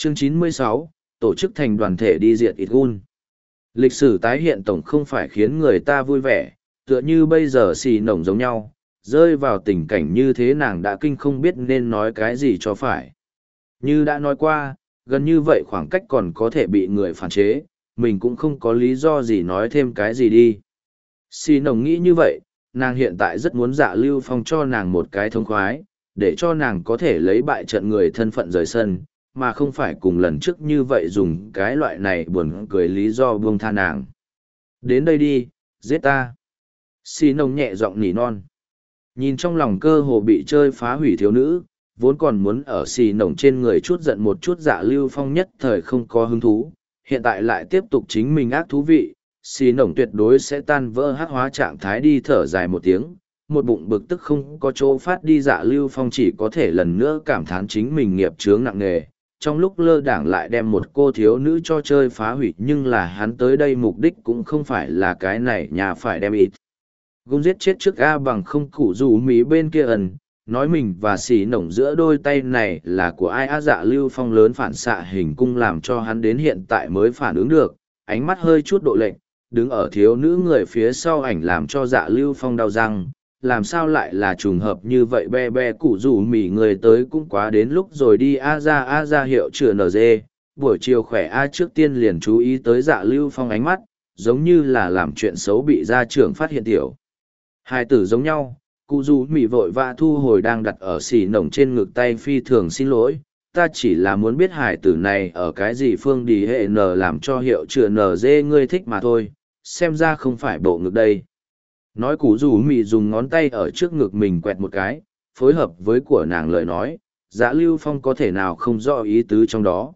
Chương 96, tổ chức thành đoàn thể đi diệt Ít Gun. Lịch sử tái hiện tổng không phải khiến người ta vui vẻ, tựa như bây giờ xì nổng giống nhau, rơi vào tình cảnh như thế nàng đã kinh không biết nên nói cái gì cho phải. Như đã nói qua, gần như vậy khoảng cách còn có thể bị người phản chế, mình cũng không có lý do gì nói thêm cái gì đi. Xì nổng nghĩ như vậy, nàng hiện tại rất muốn Dạ Lưu Phong cho nàng một cái thông khoái, để cho nàng có thể lấy bại trận người thân phận rời sân, mà không phải cùng lần trước như vậy dùng cái loại này buồn cười lý do buông tha nàng. Đến đây đi, giết ta. Xì nồng nhẹ giọng nỉ non. Nhìn trong lòng cơ hồ bị chơi phá hủy thiếu nữ, vốn còn muốn ở xì nồng trên người chút giận một chút Dạ Lưu Phong nhất thời không có hứng thú, hiện tại lại tiếp tục chính mình ác thú vị, xì nồng tuyệt đối sẽ tan vỡ hắc hóa trạng thái đi thở dài một tiếng, một bụng bực tức không có chỗ phát đi. Dạ Lưu Phong chỉ có thể lần nữa cảm thán chính mình nghiệp chướng nặng nề, trong lúc lơ đảng lại đem một cô thiếu nữ cho chơi phá hủy, nhưng là hắn tới đây mục đích cũng không phải là cái này nhà phải đem ít Gun giết chết trước A bằng không cụ rủ mí bên kia ẩn, nói mình và xì nổng giữa đôi tay này là của ai á. Dạ Lưu Phong lớn phản xạ hình cung làm cho hắn đến hiện tại mới phản ứng được, ánh mắt hơi chút độ lệnh, đứng ở thiếu nữ người phía sau ảnh làm cho Dạ Lưu Phong đau răng. Làm sao lại là trùng hợp như vậy, be be cụ rủ mỉ người tới cũng quá đến lúc rồi đi. A ra hiệu chữa NG, buổi chiều khỏe. A trước tiên liền chú ý tới Dạ Lưu Phong ánh mắt, giống như là làm chuyện xấu bị gia trưởng phát hiện tiểu hai tử giống nhau. Cụ rủ mỉ vội vã thu hồi đang đặt ở xì nổng trên ngực tay, phi thường xin lỗi, ta chỉ là muốn biết hải tử này ở cái gì phương đi hệ n làm cho hiệu chữa NG ngươi thích mà thôi, xem ra không phải bộ ngực đây. Nói cụ rủ mị dùng ngón tay ở trước ngực mình quẹt một cái, phối hợp với của nàng lời nói, Dạ Lưu Phong có thể nào không rõ ý tứ trong đó.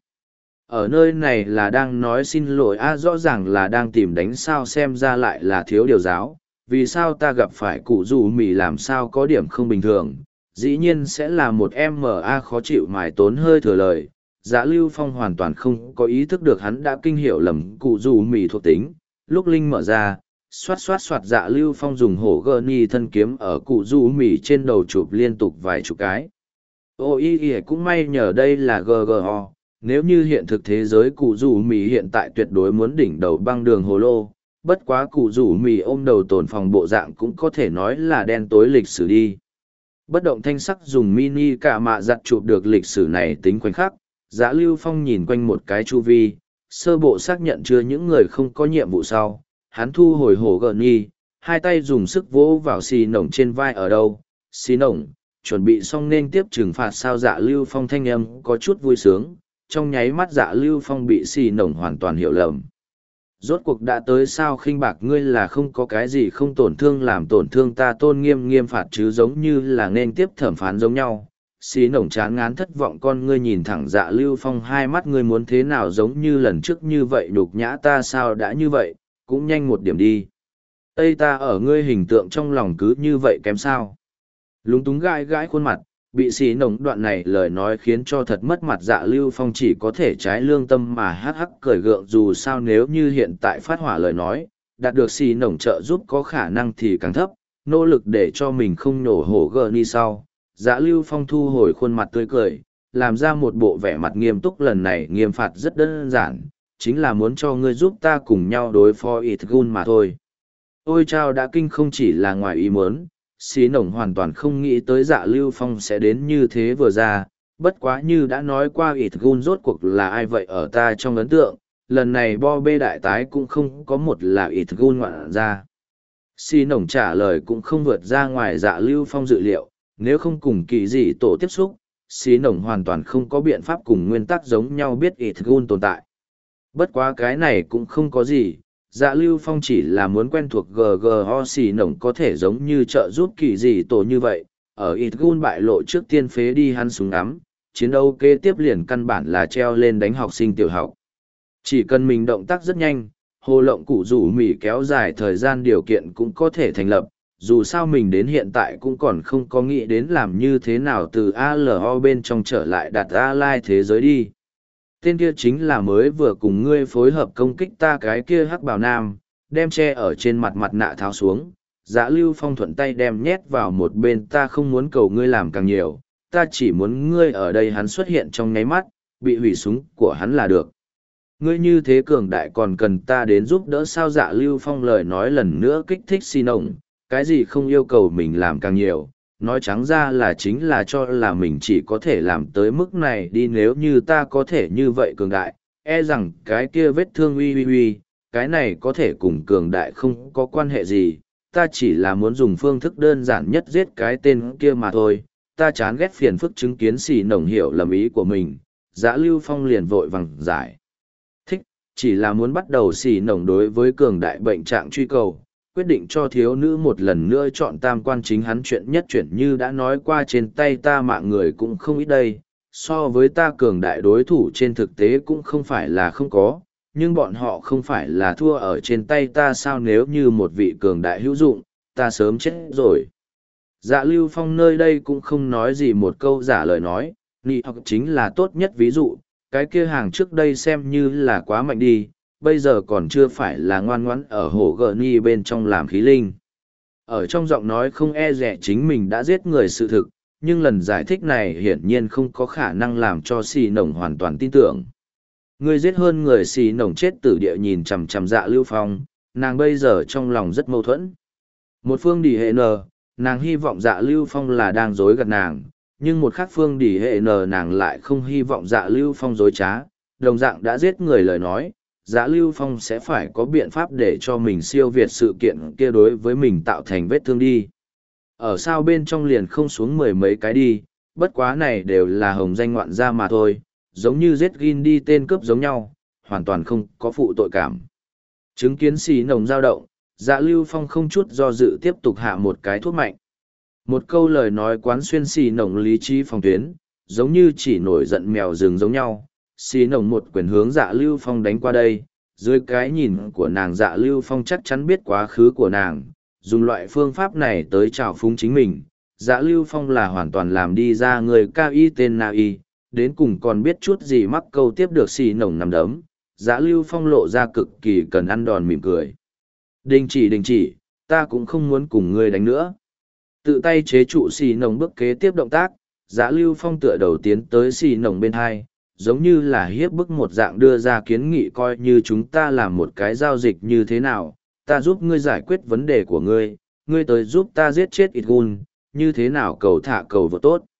Ở nơi này là đang nói xin lỗi a, rõ ràng là đang tìm đánh sao, xem ra lại là thiếu điều giáo. Vì sao ta gặp phải cụ rủ mị làm sao có điểm không bình thường, dĩ nhiên sẽ là một MA khó chịu mài tốn hơi thừa lời. Dạ Lưu Phong hoàn toàn không có ý thức được hắn đã kinh hiểu lầm cụ rủ mị thuộc tính. Lúc linh mở ra, xoát xoát xoát, Dạ Lưu Phong dùng hổ gơ ni thân kiếm ở cụ rủ mỉ trên đầu chụp liên tục vài chục cái. Ôi cũng may nhờ đây là GGO, nếu như hiện thực thế giới cụ rủ mỉ hiện tại tuyệt đối muốn đỉnh đầu băng đường hồ lô, bất quá cụ rủ mỉ ôm đầu tổn phòng bộ dạng cũng có thể nói là đen tối lịch sử đi. Bất động thanh sắc dùng mini cả mạ giặt chụp được lịch sử này tính khoảnh khắc, Dạ Lưu Phong nhìn quanh một cái chu vi, sơ bộ xác nhận chưa những người không có nhiệm vụ sau. Hắn thu hồi hổ gợn nhi, hai tay dùng sức vỗ vào xì nổng trên vai. Ở đâu, xì nổng, chuẩn bị xong nên tiếp trừng phạt sao? Dạ Lưu Phong thanh âm có chút vui sướng, trong nháy mắt Dạ Lưu Phong bị xì nổng hoàn toàn hiểu lầm. Rốt cuộc đã tới sao? Khinh bạc ngươi là không có cái gì không tổn thương làm tổn thương ta, tôn nghiêm phạt chứ, giống như là nên tiếp thẩm phán giống nhau. Xì nổng chán ngán thất vọng con ngươi nhìn thẳng Dạ Lưu Phong, hai mắt ngươi muốn thế nào giống như lần trước như vậy nhục nhã ta sao? Đã như vậy cũng nhanh một điểm đi. Tây ta ở ngươi hình tượng trong lòng cứ như vậy kém sao? Lúng túng gãi gãi khuôn mặt, bị xì nổng đoạn này lời nói khiến cho thật mất mặt. Dạ Lưu Phong chỉ có thể trái lương tâm mà hắc hắc cười gượng, dù sao nếu như hiện tại phát hỏa lời nói, đạt được xì nổng trợ giúp có khả năng thì càng thấp, nỗ lực để cho mình không nổ hổ gờ ni sau. Dạ Lưu Phong thu hồi khuôn mặt tươi cười, làm ra một bộ vẻ mặt nghiêm túc. Lần này nghiêm phạt rất đơn giản, chính là muốn cho ngươi giúp ta cùng nhau đối phó Ít Gun mà thôi. Ôi chao, đã kinh không chỉ là ngoài ý muốn, xí nổng hoàn toàn không nghĩ tới Dạ Lưu Phong sẽ đến như thế vừa ra. Bất quá như đã nói qua, Ít Gun rốt cuộc là ai vậy ở ta trong ấn tượng, lần này bo bê đại tái cũng không có một là Ít Gun ngoạn ra. Xí nổng trả lời cũng không vượt ra ngoài Dạ Lưu Phong dự liệu, nếu không cùng kỳ dị tổ tiếp xúc, xí nổng hoàn toàn không có biện pháp cùng nguyên tắc giống nhau biết Ít Gun tồn tại. Bất quá cái này cũng không có gì, Dạ Lưu Phong chỉ là muốn quen thuộc GGO, xì nổng có thể giống như trợ giúp kỳ dị tổ như vậy, ở Ít Gun bại lộ trước tiên phế đi hắn súng ngắm, chiến đấu kế tiếp liền căn bản là treo lên đánh học sinh tiểu học. Chỉ cần mình động tác rất nhanh, hồ lộng cụ rủ mỉ kéo dài thời gian điều kiện cũng có thể thành lập, dù sao mình đến hiện tại cũng còn không có nghĩ đến làm như thế nào từ ALO bên trong trở lại đặt A-Lai thế giới đi. Tên kia chính là mới vừa cùng ngươi phối hợp công kích ta cái kia hắc bào nam, đem che ở trên mặt mặt nạ tháo xuống. Dạ Lưu Phong thuận tay đem nhét vào một bên, ta không muốn cầu ngươi làm càng nhiều, ta chỉ muốn ngươi ở đây. Hắn xuất hiện trong nháy mắt, bị hủy súng của hắn là được. Ngươi như thế cường đại còn cần ta đến giúp đỡ sao? Dạ Lưu Phong lời nói lần nữa kích thích xì nồng, cái gì không yêu cầu mình làm càng nhiều, nói trắng ra là chính là cho là mình chỉ có thể làm tới mức này đi. Nếu như ta có thể như vậy cường đại, e rằng cái kia vết thương uy, cái này có thể cùng cường đại không có quan hệ gì, ta chỉ là muốn dùng phương thức đơn giản nhất giết cái tên kia mà thôi. Ta chán ghét phiền phức chứng kiến xì nồng hiểu lầm ý của mình. Dạ Lưu Phong liền vội vàng giải thích, chỉ là muốn bắt đầu xì nồng đối với cường đại bệnh trạng truy cầu, quyết định cho thiếu nữ một lần nữa chọn tam quan chính hắn. Chuyện nhất chuyển như đã nói qua, trên tay ta mạng người cũng không ít đây, so với ta cường đại đối thủ trên thực tế cũng không phải là không có, nhưng bọn họ không phải là thua ở trên tay ta sao? Nếu như một vị cường đại hữu dụng, ta sớm chết rồi. Dạ Lưu Phong nơi đây cũng không nói gì, một câu giả lời nói, Nị học chính là tốt nhất ví dụ, cái kia hàng trước đây xem như là quá mạnh đi, bây giờ còn chưa phải là ngoan ngoãn ở hồ gờ ni bên trong làm khí linh. Ở trong giọng nói không e dè chính mình đã giết người sự thực, nhưng lần giải thích này hiển nhiên không có khả năng làm cho xì nồng hoàn toàn tin tưởng. Người giết hơn người, xì nồng chết tử địa nhìn chằm chằm Dạ Lưu Phong, nàng bây giờ trong lòng rất mâu thuẫn. Một phương đỉ hệ nờ, nàng hy vọng Dạ Lưu Phong là đang dối gạt nàng, nhưng một khác phương đỉ hệ nờ nàng lại không hy vọng Dạ Lưu Phong dối trá, đồng dạng đã giết người lời nói. Dạ Lưu Phong sẽ phải có biện pháp để cho mình siêu việt sự kiện kia đối với mình tạo thành vết thương đi. Ở sao bên trong liền không xuống mười mấy cái đi, bất quá này đều là hồng danh ngoạn gia mà thôi, giống như giết Gin đi tên cướp giống nhau, hoàn toàn không có phụ tội cảm. Chứng kiến xì nồng dao động, Dạ Lưu Phong không chút do dự tiếp tục hạ một cái thuốc mạnh. Một câu lời nói quán xuyên xì nồng lý trí phòng tuyến, giống như chỉ nổi giận mèo rừng giống nhau. Xì nồng một quyền hướng Dạ Lưu Phong đánh qua đây, dưới cái nhìn của nàng Dạ Lưu Phong chắc chắn biết quá khứ của nàng, dùng loại phương pháp này tới trào phúng chính mình. Dạ Lưu Phong là hoàn toàn làm đi ra người cao y tên Na Y, đến cùng còn biết chút gì mắc câu tiếp được xì nồng nằm đấm. Dạ Lưu Phong lộ ra cực kỳ cần ăn đòn mỉm cười. Đình chỉ, ta cũng không muốn cùng ngươi đánh nữa. Tự tay chế trụ xì nồng bước kế tiếp động tác, Dạ Lưu Phong tựa đầu tiến tới xì nồng bên hai, giống như là hiếp bức một dạng đưa ra kiến nghị, coi như chúng ta làm một cái giao dịch như thế nào, ta giúp ngươi giải quyết vấn đề của ngươi, ngươi tới giúp ta giết chết Itgun, như thế nào cầu thả cầu vợ tốt.